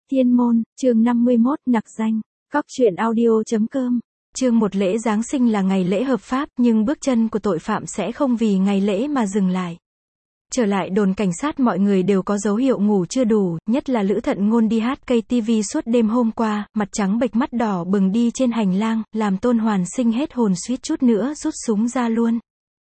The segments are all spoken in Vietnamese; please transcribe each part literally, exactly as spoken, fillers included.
Thiên môn, chương năm mươi mốt, nặc danh. Cóc truyện audio chấm com. Chương một lễ Giáng sinh là ngày lễ hợp pháp, nhưng bước chân của tội phạm sẽ không vì ngày lễ mà dừng lại. Trở lại đồn cảnh sát, mọi người đều có dấu hiệu ngủ chưa đủ, nhất là Lữ Thận Ngôn đi hát ca tê vê suốt đêm hôm qua, mặt trắng bệch mắt đỏ bừng đi trên hành lang, làm Tôn Hoàn Sinh hết hồn, suýt chút nữa rút súng ra luôn.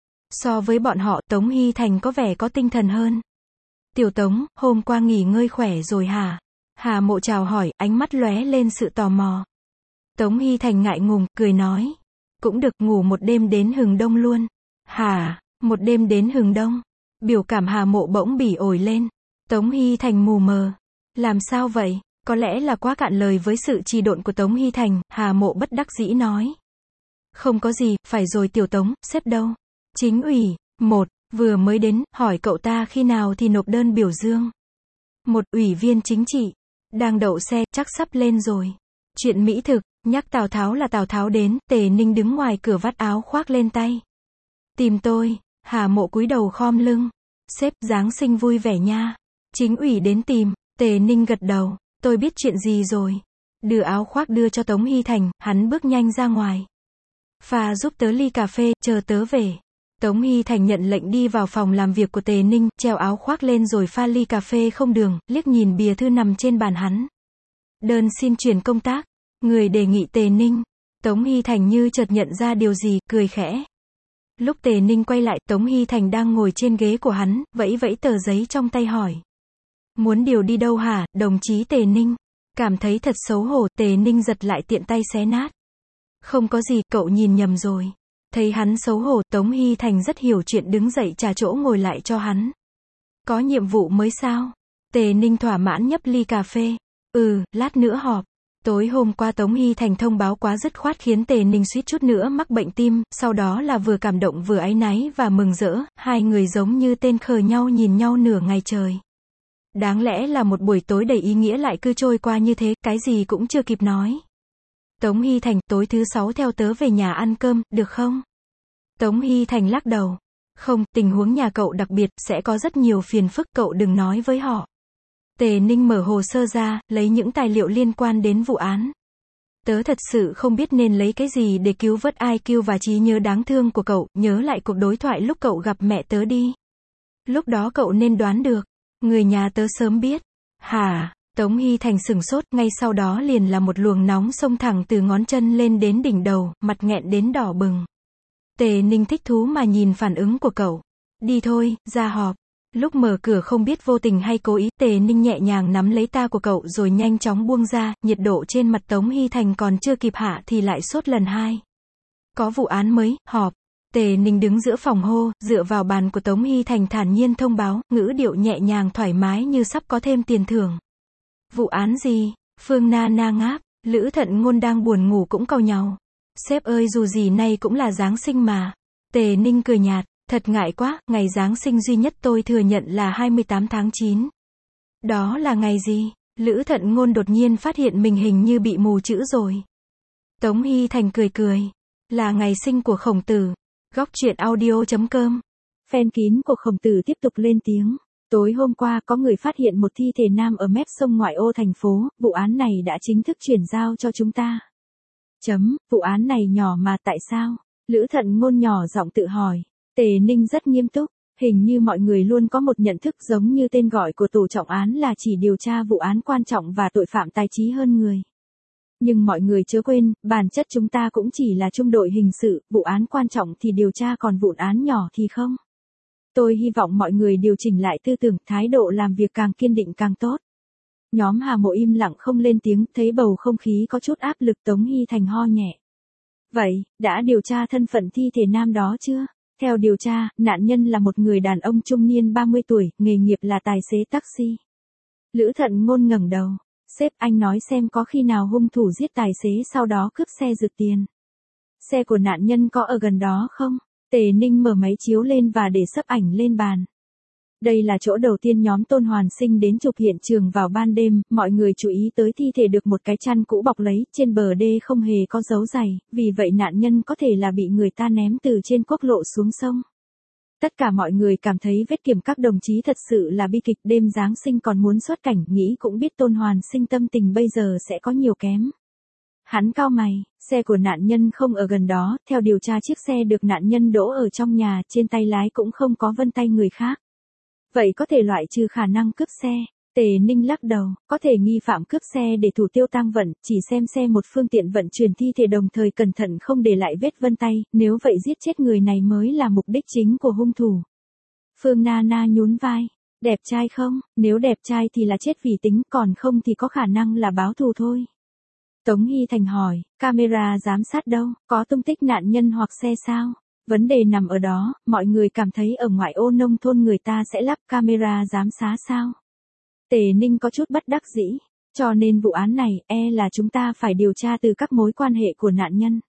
So với bọn họ, Tống Hy Thành có vẻ có tinh thần hơn. Tiểu Tống, hôm qua nghỉ ngơi khỏe rồi hả? Hà Mộ chào hỏi, ánh mắt lóe lên sự tò mò. Tống Hy Thành ngại ngùng, cười nói. Cũng được, ngủ một đêm đến hừng đông luôn. Hả, một đêm đến hừng đông? Biểu cảm Hà Mộ bỗng bỉ ổi lên. Tống Hy Thành mù mờ. Làm sao vậy? Có lẽ là quá cạn lời với sự trì độn của Tống Hy Thành, Hà Mộ bất đắc dĩ nói. Không có gì, phải rồi Tiểu Tống, sếp đâu? Chính ủy, một, vừa mới đến, hỏi cậu ta khi nào thì nộp đơn biểu dương. Một, ủy viên chính trị. Đang đậu xe, chắc sắp lên rồi. Chuyện mỹ thực, nhắc Tào Tháo là Tào Tháo đến, Tề Ninh đứng ngoài cửa vắt áo khoác lên tay. Tìm tôi, Hà Mộ cúi đầu khom lưng. Sếp, Giáng sinh vui vẻ nha. Chính ủy đến tìm, Tề Ninh gật đầu, tôi biết chuyện gì rồi. Đưa áo khoác đưa cho Tống Hy Thành, hắn bước nhanh ra ngoài. Pha giúp tớ ly cà phê, chờ tớ về. Tống Hy Thành nhận lệnh đi vào phòng làm việc của Tề Ninh, treo áo khoác lên rồi pha ly cà phê không đường, liếc nhìn bìa thư nằm trên bàn hắn. Đơn xin chuyển công tác. Người đề nghị Tề Ninh. Tống Hy Thành như chợt nhận ra điều gì, cười khẽ. Lúc Tề Ninh quay lại, Tống Hy Thành đang ngồi trên ghế của hắn, vẫy vẫy tờ giấy trong tay hỏi. Muốn điều đi đâu hả, đồng chí Tề Ninh? Cảm thấy thật xấu hổ, Tề Ninh giật lại tiện tay xé nát. Không có gì, cậu nhìn nhầm rồi. Thấy hắn xấu hổ, Tống Hy Thành rất hiểu chuyện, đứng dậy trả chỗ ngồi lại cho hắn. Có nhiệm vụ mới sao? Tề Ninh thỏa mãn nhấp ly cà phê. Ừ, lát nữa họp. Tối hôm qua Tống Hy Thành thông báo quá dứt khoát khiến Tề Ninh suýt chút nữa mắc bệnh tim, sau đó là vừa cảm động vừa áy náy và mừng rỡ, hai người giống như tên khờ nhau nhìn nhau nửa ngày trời. Đáng lẽ là một buổi tối đầy ý nghĩa lại cứ trôi qua như thế, cái gì cũng chưa kịp nói. Tống Hy Thành, tối thứ sáu theo tớ về nhà ăn cơm, được không? Tống Hy Thành lắc đầu. Không, tình huống nhà cậu đặc biệt, sẽ có rất nhiều phiền phức, cậu đừng nói với họ. Tề Ninh mở hồ sơ ra, lấy những tài liệu liên quan đến vụ án. Tớ thật sự không biết nên lấy cái gì để cứu vớt i kiu và trí nhớ đáng thương của cậu, nhớ lại cuộc đối thoại lúc cậu gặp mẹ tớ đi. Lúc đó cậu nên đoán được. Người nhà tớ sớm biết. Hả? Tống Hy Thành sửng sốt, ngay sau đó liền là một luồng nóng xông thẳng từ ngón chân lên đến đỉnh đầu, mặt nghẹn đến đỏ bừng. Tề Ninh thích thú mà nhìn phản ứng của cậu. Đi thôi, ra họp. Lúc mở cửa không biết vô tình hay cố ý, Tề Ninh nhẹ nhàng nắm lấy ta của cậu rồi nhanh chóng buông ra, nhiệt độ trên mặt Tống Hy Thành còn chưa kịp hạ thì lại sốt lần hai. Có vụ án mới, họp. Tề Ninh đứng giữa phòng hô, dựa vào bàn của Tống Hy Thành thản nhiên thông báo, ngữ điệu nhẹ nhàng thoải mái như sắp có thêm tiền thưởng. Vụ án gì? Phương Na Na ngáp, Lữ Thận Ngôn đang buồn ngủ cũng cau nhàu. Sếp ơi, dù gì nay cũng là Giáng sinh mà. Tề Ninh cười nhạt, thật ngại quá, ngày Giáng sinh duy nhất tôi thừa nhận là hai mươi tám tháng chín. Đó là ngày gì? Lữ Thận Ngôn đột nhiên phát hiện mình hình như bị mù chữ rồi. Tống Hy Thành cười cười. Là ngày sinh của Khổng Tử. Góc truyện audio chấm com. Fan kín của Khổng Tử tiếp tục lên tiếng. Tối hôm qua có người phát hiện một thi thể nam ở mép sông ngoại ô thành phố, vụ án này đã chính thức chuyển giao cho chúng ta. Chấm, vụ án này nhỏ mà tại sao? Lữ Thận Ngôn nhỏ giọng tự hỏi. Tề Ninh rất nghiêm túc, hình như mọi người luôn có một nhận thức giống như tên gọi của tổ trọng án là chỉ điều tra vụ án quan trọng và tội phạm tài trí hơn người. Nhưng mọi người chớ quên, bản chất chúng ta cũng chỉ là trung đội hình sự, vụ án quan trọng thì điều tra còn vụ án nhỏ thì không. Tôi hy vọng mọi người điều chỉnh lại tư tưởng, thái độ làm việc càng kiên định càng tốt. Nhóm Hà Mộ im lặng không lên tiếng, thấy bầu không khí có chút áp lực. Tống Hy Thành ho nhẹ. Vậy, đã điều tra thân phận thi thể nam đó chưa? Theo điều tra, nạn nhân là một người đàn ông trung niên ba mươi tuổi, nghề nghiệp là tài xế taxi. Lữ Thận Ngôn ngẩng đầu. Sếp, anh nói xem có khi nào hung thủ giết tài xế sau đó cướp xe rực tiền. Xe của nạn nhân có ở gần đó không? Tề Ninh mở máy chiếu lên và để sấp ảnh lên bàn. Đây là chỗ đầu tiên nhóm Tôn Hoàn Sinh đến chụp hiện trường vào ban đêm, mọi người chú ý tới thi thể được một cái chăn cũ bọc lấy, trên bờ đê không hề có dấu giày, vì vậy nạn nhân có thể là bị người ta ném từ trên quốc lộ xuống sông. Tất cả mọi người cảm thấy vết kiểm các đồng chí thật sự là bi kịch, đêm Giáng sinh còn muốn xuất cảnh, nghĩ cũng biết Tôn Hoàn Sinh tâm tình bây giờ sẽ có nhiều kém. Hắn cau mày, xe của nạn nhân không ở gần đó, theo điều tra chiếc xe được nạn nhân đỗ ở trong nhà, trên tay lái cũng không có vân tay người khác. Vậy có thể loại trừ khả năng cướp xe. Tề Ninh lắc đầu, có thể nghi phạm cướp xe để thủ tiêu tang vận, chỉ xem xe một phương tiện vận chuyển thi thể đồng thời cẩn thận không để lại vết vân tay, nếu vậy giết chết người này mới là mục đích chính của hung thủ. Phương Nana nhún vai, đẹp trai không, nếu đẹp trai thì là chết vì tính, còn không thì có khả năng là báo thù thôi. Tống Hy Thành hỏi, camera giám sát đâu, có tung tích nạn nhân hoặc xe sao? Vấn đề nằm ở đó, mọi người cảm thấy ở ngoại ô nông thôn người ta sẽ lắp camera giám sát sao? Tề Ninh có chút bất đắc dĩ, cho nên vụ án này e là chúng ta phải điều tra từ các mối quan hệ của nạn nhân.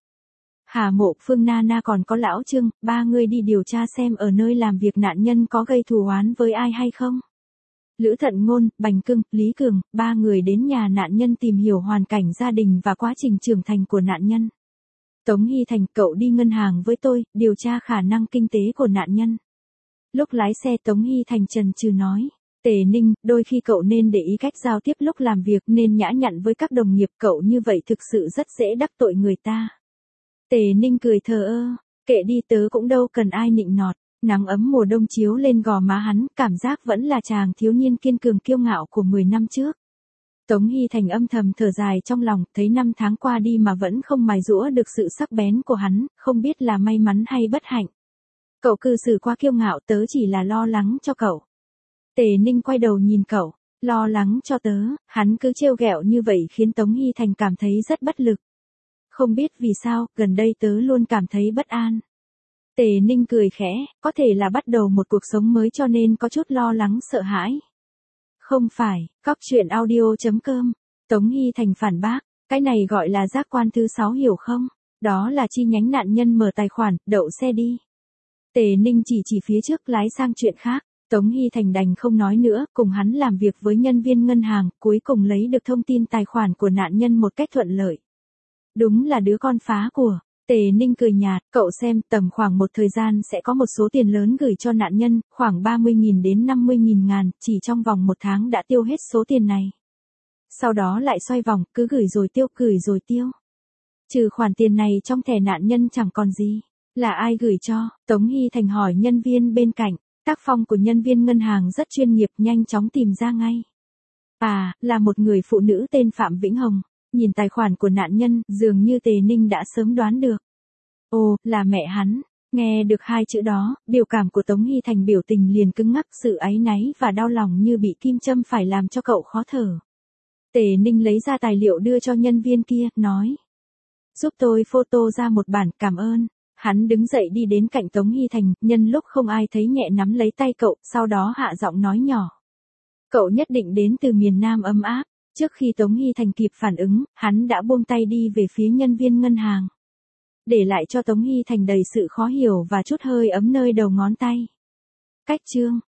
Hà Mộ, Phương Nana còn có Lão Trương, ba người đi điều tra xem ở nơi làm việc nạn nhân có gây thù oán với ai hay không. Lữ Thận Ngôn, Bành Cưng, Lý Cường, ba người đến nhà nạn nhân tìm hiểu hoàn cảnh gia đình và quá trình trưởng thành của nạn nhân. Tống Hy Thành, cậu đi ngân hàng với tôi, điều tra khả năng kinh tế của nạn nhân. Lúc lái xe Tống Hy Thành chần chừ nói, Tề Ninh, đôi khi cậu nên để ý cách giao tiếp lúc làm việc, nên nhã nhặn với các đồng nghiệp, cậu như vậy thực sự rất dễ đắc tội người ta. Tề Ninh cười thờ ơ, kệ đi, tớ cũng đâu cần ai nịnh nọt. Nắng ấm mùa đông chiếu lên gò má hắn, cảm giác vẫn là chàng thiếu niên kiên cường kiêu ngạo của mười năm trước. Tống Hy Thành âm thầm thở dài trong lòng, thấy năm tháng qua đi mà vẫn không mài giũa được sự sắc bén của hắn, không biết là may mắn hay bất hạnh. Cậu cư xử quá kiêu ngạo, tớ chỉ là lo lắng cho cậu. Tề Ninh quay đầu nhìn cậu, lo lắng cho tớ, hắn cứ trêu ghẹo như vậy khiến Tống Hy Thành cảm thấy rất bất lực. Không biết vì sao, gần đây tớ luôn cảm thấy bất an. Tề Ninh cười khẽ, có thể là bắt đầu một cuộc sống mới cho nên có chút lo lắng sợ hãi. Không phải, cóc truyện audio chấm com. Tống Hy Thành phản bác, cái này gọi là giác quan thứ sáu hiểu không? Đó là chi nhánh nạn nhân mở tài khoản, đậu xe đi. Tề Ninh chỉ chỉ phía trước lái sang chuyện khác. Tống Hy Thành đành không nói nữa, cùng hắn làm việc với nhân viên ngân hàng, cuối cùng lấy được thông tin tài khoản của nạn nhân một cách thuận lợi. Đúng là đứa con phá của. Tề Ninh cười nhạt, cậu xem, tầm khoảng một thời gian sẽ có một số tiền lớn gửi cho nạn nhân, khoảng ba mươi nghìn đến năm mươi nghìn ngàn, chỉ trong vòng một tháng đã tiêu hết số tiền này. Sau đó lại xoay vòng, cứ gửi rồi tiêu, gửi rồi tiêu. Trừ khoản tiền này trong thẻ nạn nhân chẳng còn gì. Là ai gửi cho? Tống Hy Thành hỏi nhân viên bên cạnh. Tác phong của nhân viên ngân hàng rất chuyên nghiệp, nhanh chóng tìm ra ngay. À, là một người phụ nữ tên Phạm Vĩnh Hồng. Nhìn tài khoản của nạn nhân, dường như Tề Ninh đã sớm đoán được. Ồ, là mẹ hắn. Nghe được hai chữ đó, biểu cảm của Tống Hy Thành biểu tình liền cứng ngắc, sự áy náy và đau lòng như bị kim châm phải làm cho cậu khó thở. Tề Ninh lấy ra tài liệu đưa cho nhân viên kia, nói. Giúp tôi photo ra một bản, cảm ơn. Hắn đứng dậy đi đến cạnh Tống Hy Thành, nhân lúc không ai thấy nhẹ nắm lấy tay cậu, sau đó hạ giọng nói nhỏ. Cậu nhất định đến từ miền Nam ấm áp. Trước khi Tống Hy Thành kịp phản ứng, hắn đã buông tay đi về phía nhân viên ngân hàng. Để lại cho Tống Hy Thành đầy sự khó hiểu và chút hơi ấm nơi đầu ngón tay. Cách chương.